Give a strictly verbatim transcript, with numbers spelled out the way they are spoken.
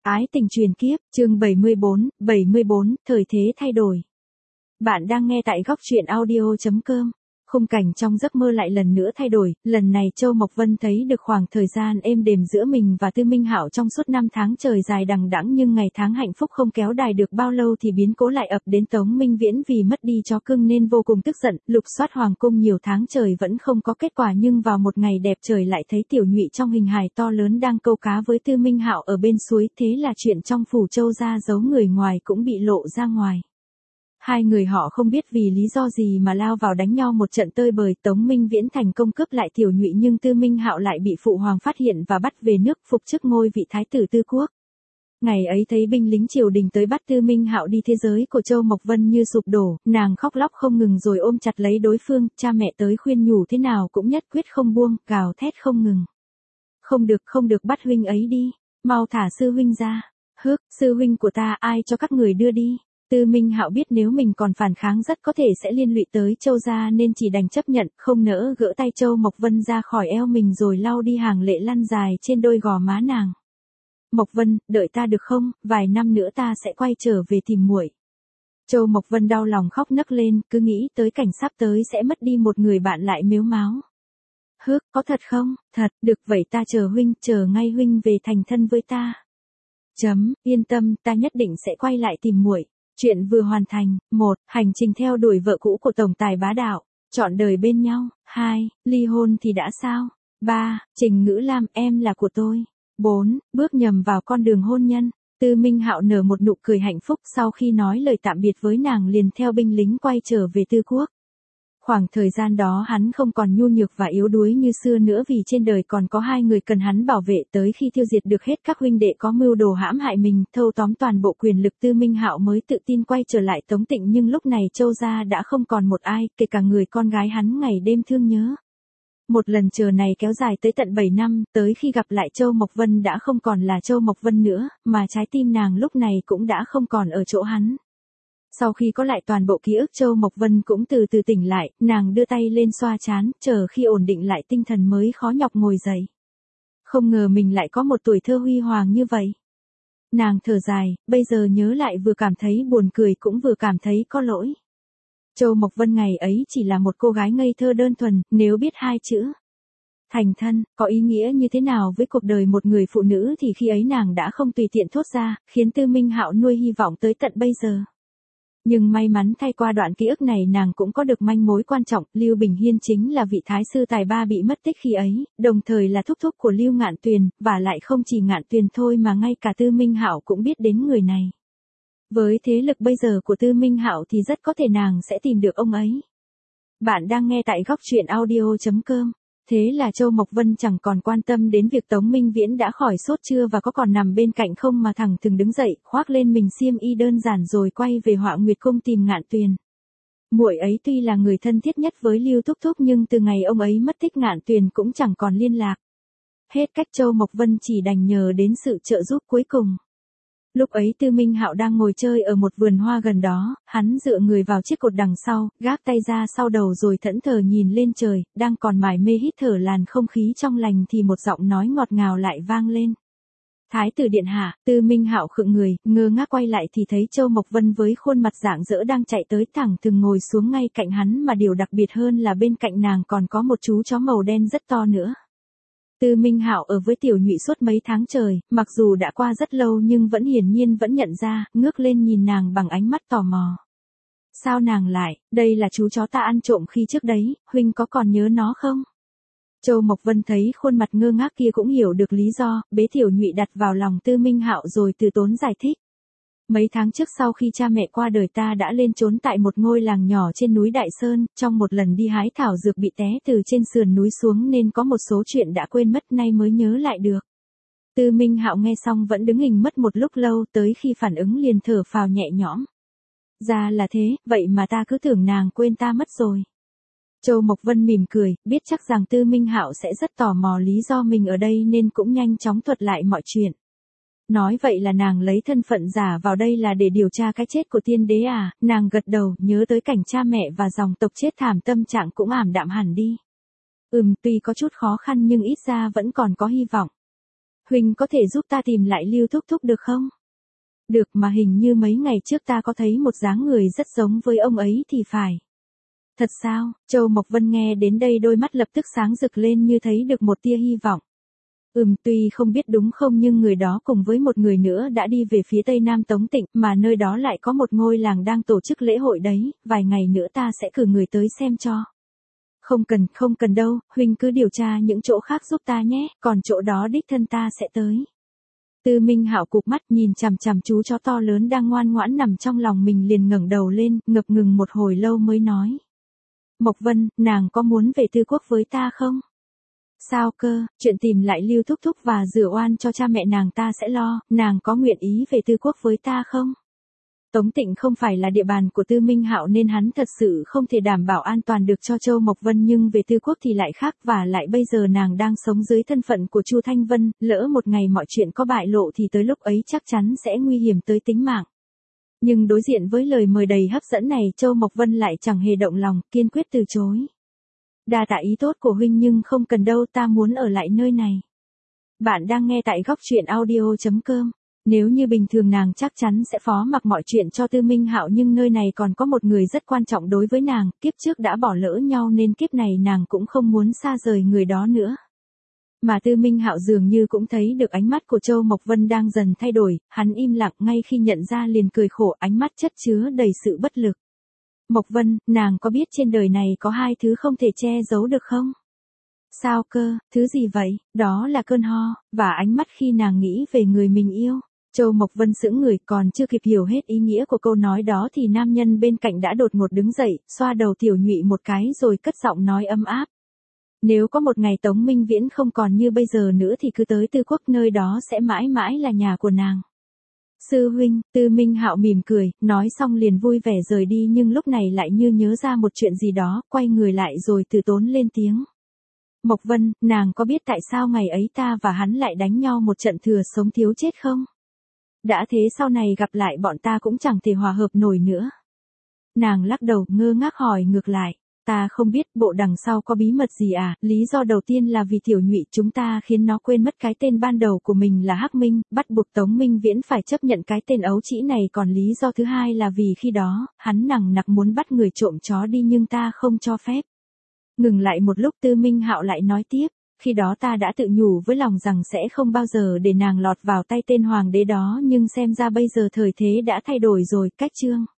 Ái tình truyền kiếp, chương bảy mươi bốn, bảy mươi bốn, thời thế thay đổi. Bạn đang nghe tại góc truyện audio chấm com. Khung cảnh trong giấc mơ lại lần nữa thay đổi, lần này Châu Mộc Vân thấy được khoảng thời gian êm đềm giữa mình và Tư Minh Hạo trong suốt năm tháng trời dài đằng đẵng, nhưng ngày tháng hạnh phúc không kéo dài được bao lâu thì biến cố lại ập đến. Tống Minh Viễn vì mất đi chó cưng nên vô cùng tức giận, lục soát hoàng cung nhiều tháng trời vẫn không có kết quả, nhưng vào một ngày đẹp trời lại thấy Tiểu Nhụy trong hình hài to lớn đang câu cá với Tư Minh Hạo ở bên suối, thế là chuyện trong phủ Châu gia giấu người ngoài cũng bị lộ ra ngoài. Hai người họ không biết vì lý do gì mà lao vào đánh nhau một trận tơi bời. Tống Minh Viễn thành công cướp lại Tiểu Nhụy, nhưng Tư Minh Hạo lại bị phụ hoàng phát hiện và bắt về nước, phục chức ngôi vị thái tử Tư Quốc. Ngày ấy thấy binh lính triều đình tới bắt Tư Minh Hạo đi, thế giới của Châu Mộc Vân như sụp đổ, nàng khóc lóc không ngừng rồi ôm chặt lấy đối phương, cha mẹ tới khuyên nhủ thế nào cũng nhất quyết không buông, gào thét không ngừng. Không được, không được, bắt huynh ấy đi, mau thả sư huynh ra. Hước, sư huynh của ta ai cho các người đưa đi. Tư Minh Hạo biết nếu mình còn phản kháng rất có thể sẽ liên lụy tới Châu gia nên chỉ đành chấp nhận, không nỡ gỡ tay Châu Mộc Vân ra khỏi eo mình rồi lau đi hàng lệ lăn dài trên đôi gò má nàng. Mộc Vân, đợi ta được không, vài năm nữa ta sẽ quay trở về tìm muội. Châu Mộc Vân đau lòng khóc nấc lên, cứ nghĩ tới cảnh sắp tới sẽ mất đi một người bạn lại mếu máo. Hước, có thật không? Thật, được vậy ta chờ huynh, chờ ngay huynh về thành thân với ta. Chấm, yên tâm, ta nhất định sẽ quay lại tìm muội. Chuyện vừa hoàn thành. Một. Hành trình theo đuổi vợ cũ của tổng tài bá đạo, trọn đời bên nhau. Hai. Ly hôn thì đã sao? Ba. Trình Ngữ Lam, em là của tôi. Bốn. Bước nhầm vào con đường hôn nhân. Tư Minh Hạo nở một nụ cười hạnh phúc, sau khi nói lời tạm biệt với nàng liền theo binh lính quay trở về Tư Quốc. Khoảng thời gian đó hắn không còn nhu nhược và yếu đuối như xưa nữa, vì trên đời còn có hai người cần hắn bảo vệ, tới khi tiêu diệt được hết các huynh đệ có mưu đồ hãm hại mình, thâu tóm toàn bộ quyền lực, Tư Minh Hạo mới tự tin quay trở lại Tống Tịnh. Nhưng lúc này Châu gia đã không còn một ai, kể cả người con gái hắn ngày đêm thương nhớ. Một lần chờ này kéo dài tới tận bảy năm, tới khi gặp lại Châu Mộc Vân đã không còn là Châu Mộc Vân nữa, mà trái tim nàng lúc này cũng đã không còn ở chỗ hắn. Sau khi có lại toàn bộ ký ức, Châu Mộc Vân cũng từ từ tỉnh lại, nàng đưa tay lên xoa trán, chờ khi ổn định lại tinh thần mới khó nhọc ngồi dậy. Không ngờ mình lại có một tuổi thơ huy hoàng như vậy. Nàng thở dài, bây giờ nhớ lại vừa cảm thấy buồn cười cũng vừa cảm thấy có lỗi. Châu Mộc Vân ngày ấy chỉ là một cô gái ngây thơ đơn thuần, nếu biết hai chữ thành thân có ý nghĩa như thế nào với cuộc đời một người phụ nữ thì khi ấy nàng đã không tùy tiện thốt ra, khiến Tư Minh Hạo nuôi hy vọng tới tận bây giờ. Nhưng may mắn thay, qua đoạn ký ức này nàng cũng có được manh mối quan trọng, Lưu Bình Hiên chính là vị thái sư tài ba bị mất tích khi ấy, đồng thời là thúc thúc của Lưu Ngạn Tuyền, và lại không chỉ Ngạn Tuyền thôi mà ngay cả Tư Minh Hạo cũng biết đến người này. Với thế lực bây giờ của Tư Minh Hạo thì rất có thể nàng sẽ tìm được ông ấy. Bạn đang nghe tại góc truyện audio chấm com. Thế là Châu Mộc Vân chẳng còn quan tâm đến việc Tống Minh Viễn đã khỏi sốt chưa và có còn nằm bên cạnh không, mà thẳng thừng đứng dậy, khoác lên mình xiêm y đơn giản rồi quay về Họa Nguyệt cung tìm Ngạn Tuyền. Muội ấy tuy là người thân thiết nhất với Lưu thúc thúc, nhưng từ ngày ông ấy mất tích Ngạn Tuyền cũng chẳng còn liên lạc. Hết cách, Châu Mộc Vân chỉ đành nhờ đến sự trợ giúp cuối cùng. Lúc ấy Tư Minh Hạo đang ngồi chơi ở một vườn hoa gần đó, hắn dựa người vào chiếc cột đằng sau, gác tay ra sau đầu rồi thẫn thờ nhìn lên trời, đang còn mải mê hít thở làn không khí trong lành thì một giọng nói ngọt ngào lại vang lên. Thái tử điện hạ. Tư Minh Hạo khựng người, ngơ ngác quay lại thì thấy Châu Mộc Vân với khuôn mặt rạng rỡ đang chạy tới, thẳng thừng ngồi xuống ngay cạnh hắn, mà điều đặc biệt hơn là bên cạnh nàng còn có một chú chó màu đen rất to nữa. Tư Minh Hạo ở với Tiểu Nhụy suốt mấy tháng trời, mặc dù đã qua rất lâu nhưng vẫn hiển nhiên vẫn nhận ra, ngước lên nhìn nàng bằng ánh mắt tò mò. Sao nàng lại, đây là chú chó ta ăn trộm khi trước đấy, huynh có còn nhớ nó không? Châu Mộc Vân thấy khuôn mặt ngơ ngác kia cũng hiểu được lý do, bế Tiểu Nhụy đặt vào lòng Tư Minh Hạo rồi từ tốn giải thích. Mấy tháng trước sau khi cha mẹ qua đời ta đã lên trốn tại một ngôi làng nhỏ trên núi Đại Sơn, trong một lần đi hái thảo dược bị té từ trên sườn núi xuống nên có một số chuyện đã quên mất, nay mới nhớ lại được. Tư Minh Hạo nghe xong vẫn đứng hình mất một lúc lâu, tới khi phản ứng liền thở phào nhẹ nhõm. Ra là thế, vậy mà ta cứ tưởng nàng quên ta mất rồi. Châu Mộc Vân mỉm cười, biết chắc rằng Tư Minh Hạo sẽ rất tò mò lý do mình ở đây nên cũng nhanh chóng thuật lại mọi chuyện. Nói vậy là nàng lấy thân phận giả vào đây là để điều tra cái chết của tiên đế à? Nàng gật đầu, nhớ tới cảnh cha mẹ và dòng tộc chết thảm, tâm trạng cũng ảm đạm hẳn đi. Ừm, tuy có chút khó khăn nhưng ít ra vẫn còn có hy vọng. huynh có thể giúp ta tìm lại Lưu thúc thúc được không? Được, mà hình như mấy ngày trước ta có thấy một dáng người rất giống với ông ấy thì phải. Thật sao? Châu Mộc Vân nghe đến đây đôi mắt lập tức sáng rực lên như thấy được một tia hy vọng. Ừm, tuy không biết đúng không nhưng người đó cùng với một người nữa đã đi về phía tây nam Tống Tịnh, mà nơi đó lại có một ngôi làng đang tổ chức lễ hội đấy, vài ngày nữa ta sẽ cử người tới xem cho. Không cần, không cần đâu, huynh cứ điều tra những chỗ khác giúp ta nhé, còn chỗ đó đích thân ta sẽ tới. Tư Minh Hạo cụp mắt nhìn chằm chằm chú chó to lớn đang ngoan ngoãn nằm trong lòng mình, liền ngẩng đầu lên, ngập ngừng một hồi lâu mới nói. Mộc Vân, nàng có muốn về Tư Quốc với ta không? Sao cơ, chuyện tìm lại Lưu thúc thúc và rửa oan cho cha mẹ nàng ta sẽ lo, nàng có nguyện ý về Tư Quốc với ta không? Tống Tịnh không phải là địa bàn của Tư Minh Hạo nên hắn thật sự không thể đảm bảo an toàn được cho Châu Mộc Vân, nhưng về Tư Quốc thì lại khác, và lại bây giờ nàng đang sống dưới thân phận của Chu Thanh Vân, lỡ một ngày mọi chuyện có bại lộ thì tới lúc ấy chắc chắn sẽ nguy hiểm tới tính mạng. Nhưng đối diện với lời mời đầy hấp dẫn này, Châu Mộc Vân lại chẳng hề động lòng, kiên quyết từ chối. Đa tạ ý tốt của huynh nhưng không cần đâu, ta muốn ở lại nơi này. Bạn đang nghe tại góc truyện audio chấm com. Nếu như bình thường nàng chắc chắn sẽ phó mặc mọi chuyện cho Tư Minh Hạo, nhưng nơi này còn có một người rất quan trọng đối với nàng, kiếp trước đã bỏ lỡ nhau nên kiếp này nàng cũng không muốn xa rời người đó nữa. Mà Tư Minh Hạo dường như cũng thấy được ánh mắt của Châu Mộc Vân đang dần thay đổi, hắn im lặng, ngay khi nhận ra liền cười khổ, ánh mắt chất chứa đầy sự bất lực. Mộc Vân, nàng có biết trên đời này có hai thứ không thể che giấu được không? Sao cơ, thứ gì vậy? Đó là cơn ho, và ánh mắt khi nàng nghĩ về người mình yêu. Châu Mộc Vân sững người, còn chưa kịp hiểu hết ý nghĩa của câu nói đó thì nam nhân bên cạnh đã đột ngột đứng dậy, xoa đầu tiểu nhụy một cái rồi cất giọng nói ấm áp. Nếu có một ngày Tống Minh Viễn không còn như bây giờ nữa thì cứ tới Tư Quốc, nơi đó sẽ mãi mãi là nhà của nàng. Sư huynh, Tư Minh Hạo mỉm cười, nói xong liền vui vẻ rời đi, nhưng lúc này lại như nhớ ra một chuyện gì đó, quay người lại rồi từ tốn lên tiếng. Mộc Vân, nàng có biết tại sao ngày ấy ta và hắn lại đánh nhau một trận thừa sống thiếu chết không? Đã thế sau này gặp lại bọn ta cũng chẳng thể hòa hợp nổi nữa. Nàng lắc đầu, ngơ ngác hỏi ngược lại. Ta không biết, bộ đằng sau có bí mật gì à? Lý do đầu tiên là vì tiểu nhụy chúng ta khiến nó quên mất cái tên ban đầu của mình là Hắc Minh, bắt buộc Tống Minh Viễn phải chấp nhận cái tên ấu trĩ này, còn lý do thứ hai là vì khi đó, hắn nằng nặc muốn bắt người trộm chó đi nhưng ta không cho phép. Ngừng lại một lúc, Tư Minh Hạo lại nói tiếp, khi đó ta đã tự nhủ với lòng rằng sẽ không bao giờ để nàng lọt vào tay tên hoàng đế đó, nhưng xem ra bây giờ thời thế đã thay đổi rồi, cách chương.